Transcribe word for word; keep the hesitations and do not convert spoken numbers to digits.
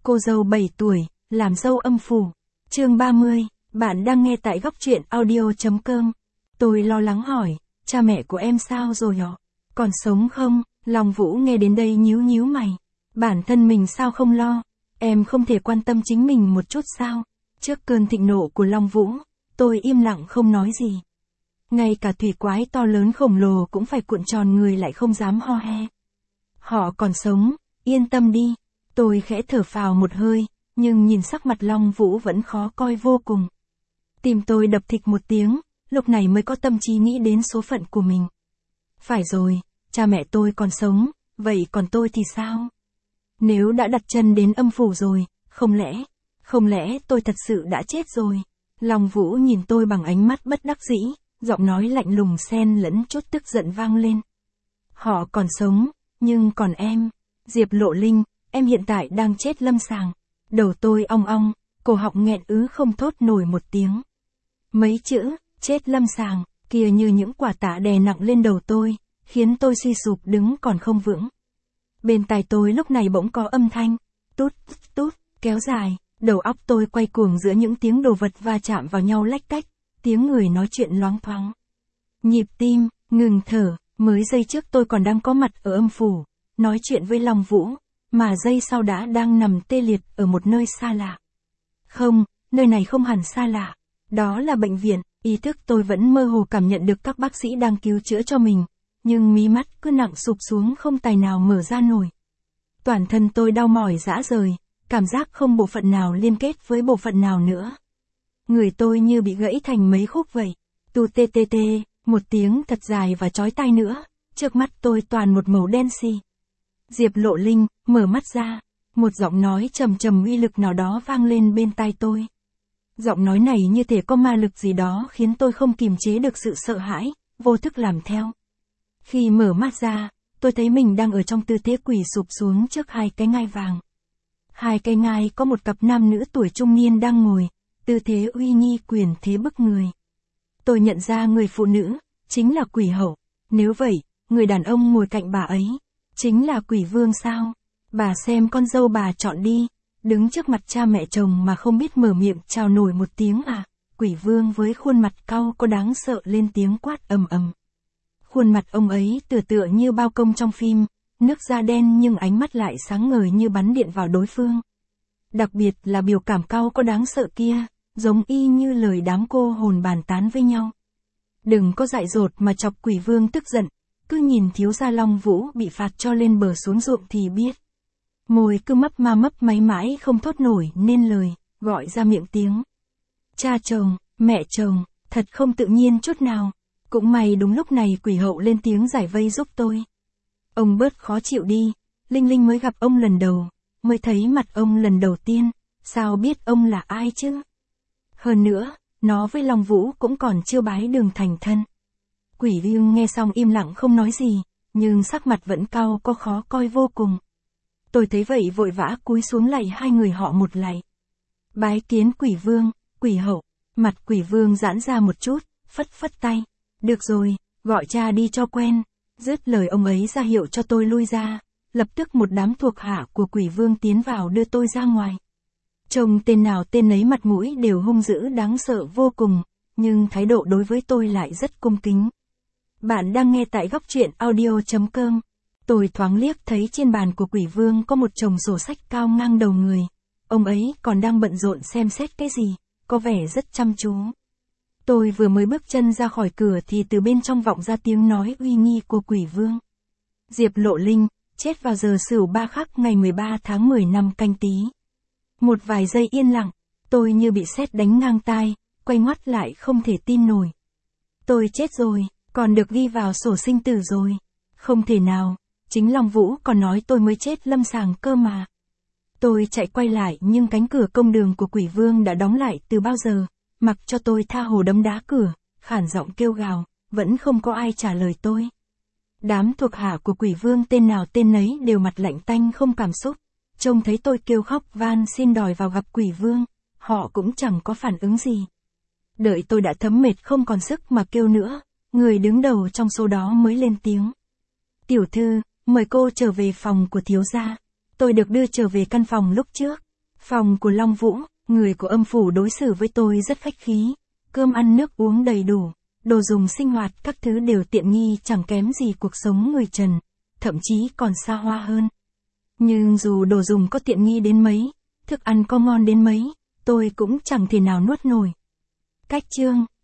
Cô dâu bảy tuổi, làm dâu âm phủ. Chương ba mươi, bạn đang nghe tại góc truyện audio.com. Tôi lo lắng hỏi, cha mẹ của em sao rồi hả? Còn sống không? Long Vũ nghe đến đây nhíu nhíu mày. Bản thân mình sao không lo? Em không thể quan tâm chính mình một chút sao? Trước cơn thịnh nộ của Long Vũ, tôi im lặng không nói gì. Ngay cả thủy quái to lớn khổng lồ cũng phải cuộn tròn người lại không dám ho he. Họ còn sống, yên tâm đi. Tôi khẽ thở phào một hơi, nhưng nhìn sắc mặt Long Vũ vẫn khó coi vô cùng. Tim tôi đập thịch một tiếng, lúc này mới có tâm trí nghĩ đến số phận của mình. Phải rồi, cha mẹ tôi còn sống, vậy còn tôi thì sao? Nếu đã đặt chân đến âm phủ rồi, không lẽ, không lẽ tôi thật sự đã chết rồi? Long Vũ nhìn tôi bằng ánh mắt bất đắc dĩ, giọng nói lạnh lùng xen lẫn chút tức giận vang lên. Họ còn sống, nhưng còn em, Diệp Lộ Linh, em hiện tại đang chết lâm sàng. Đầu tôi ong ong, cổ họng nghẹn ứ không thốt nổi một tiếng. Mấy chữ, chết lâm sàng, kia như những quả tạ đè nặng lên đầu tôi, khiến tôi suy sụp đứng còn không vững. Bên tai tôi lúc này bỗng có âm thanh, tút, tút, kéo dài, đầu óc tôi quay cuồng giữa những tiếng đồ vật va chạm vào nhau lách cách, tiếng người nói chuyện loáng thoáng. Nhịp tim, ngừng thở, mới giây trước tôi còn đang có mặt ở âm phủ, nói chuyện với Long Vũ, mà giây sau đã đang nằm tê liệt ở một nơi xa lạ. Không, nơi này không hẳn xa lạ, đó là bệnh viện, ý thức tôi vẫn mơ hồ cảm nhận được các bác sĩ đang cứu chữa cho mình, nhưng mí mắt cứ nặng sụp xuống không tài nào mở ra nổi. Toàn thân tôi đau mỏi rã rời, cảm giác không bộ phận nào liên kết với bộ phận nào nữa. Người tôi như bị gãy thành mấy khúc vậy. Tu tê tê tê, một tiếng thật dài và chói tai nữa, trước mắt tôi toàn một màu đen xì. Diệp Lộ Linh, mở mắt ra, một giọng nói trầm trầm uy lực nào đó vang lên bên tai tôi. Giọng nói này như thể có ma lực gì đó khiến tôi không kìm chế được sự sợ hãi, vô thức làm theo. Khi mở mắt ra, tôi thấy mình đang ở trong tư thế quỳ sụp xuống trước hai cái ngai vàng. Hai cái ngai có một cặp nam nữ tuổi trung niên đang ngồi, tư thế uy nghi quyền thế bức người. Tôi nhận ra người phụ nữ, chính là Quỷ Hậu, nếu vậy, người đàn ông ngồi cạnh bà ấy, chính là Quỷ Vương sao? Bà xem con dâu bà chọn đi, đứng trước mặt cha mẹ chồng mà không biết mở miệng chào nổi một tiếng à? Quỷ Vương với khuôn mặt cau có đáng sợ lên tiếng quát ầm ầm. Khuôn mặt ông ấy tựa tựa như bao công trong phim, nước da đen nhưng ánh mắt lại sáng ngời như bắn điện vào đối phương. Đặc biệt là biểu cảm cau có đáng sợ kia, giống y như lời đám cô hồn bàn tán với nhau. Đừng có dại dột mà chọc Quỷ Vương tức giận, cứ nhìn thiếu gia Long Vũ bị phạt cho lên bờ xuống ruộng thì biết. Môi cứ mấp ma mấp máy mãi không thốt nổi nên lời, gọi ra miệng tiếng. Cha chồng, mẹ chồng, thật không tự nhiên chút nào. Cũng may đúng lúc này Quỷ Hậu lên tiếng giải vây giúp tôi. Ông bớt khó chịu đi, Linh Linh mới gặp ông lần đầu, mới thấy mặt ông lần đầu tiên, sao biết ông là ai chứ? Hơn nữa, nó với Long Vũ cũng còn chưa bái đường thành thân. Quỷ Vương nghe xong im lặng không nói gì, nhưng sắc mặt vẫn cau có khó coi vô cùng. Tôi thấy vậy vội vã cúi xuống lạy hai người họ một lạy. Bái kiến Quỷ Vương, Quỷ Hậu, mặt Quỷ Vương giãn ra một chút, phất phất tay. Được rồi, gọi cha đi cho quen. Dứt lời ông ấy ra hiệu cho tôi lui ra, lập tức một đám thuộc hạ của Quỷ Vương tiến vào đưa tôi ra ngoài. Trông tên nào tên ấy mặt mũi đều hung dữ đáng sợ vô cùng, nhưng thái độ đối với tôi lại rất cung kính. Bạn đang nghe tại góc truyện audio.com. Tôi thoáng liếc thấy trên bàn của Quỷ Vương có một chồng sổ sách cao ngang đầu người. Ông ấy còn đang bận rộn xem xét cái gì, có vẻ rất chăm chú. Tôi vừa mới bước chân ra khỏi cửa thì từ bên trong vọng ra tiếng nói uy nghi của Quỷ Vương. Diệp Lộ Linh, chết vào giờ Sửu ba khắc ngày mười ba tháng mười năm Canh Tý. Một vài giây yên lặng, tôi như bị sét đánh ngang tai, quay ngoắt lại không thể tin nổi. Tôi chết rồi, còn được ghi vào sổ sinh tử rồi. Không thể nào, chính Long Vũ còn nói tôi mới chết lâm sàng cơ mà. Tôi chạy quay lại nhưng cánh cửa công đường của Quỷ Vương đã đóng lại từ bao giờ. Mặc cho tôi tha hồ đấm đá cửa, khản giọng kêu gào, vẫn không có ai trả lời tôi. Đám thuộc hạ của Quỷ Vương tên nào tên nấy đều mặt lạnh tanh không cảm xúc. Trông thấy tôi kêu khóc van xin đòi vào gặp Quỷ Vương, họ cũng chẳng có phản ứng gì. Đợi tôi đã thấm mệt không còn sức mà kêu nữa, người đứng đầu trong số đó mới lên tiếng. Tiểu thư, mời cô trở về phòng của thiếu gia. Tôi được đưa trở về căn phòng lúc trước, Phòng của Long Vũ, người của âm phủ đối xử với tôi rất khách khí. Cơm ăn nước uống đầy đủ, đồ dùng sinh hoạt các thứ đều tiện nghi chẳng kém gì cuộc sống người trần, thậm chí còn xa hoa hơn. Nhưng dù đồ dùng có tiện nghi đến mấy, thức ăn có ngon đến mấy, tôi cũng chẳng thể nào nuốt nổi. Cách chương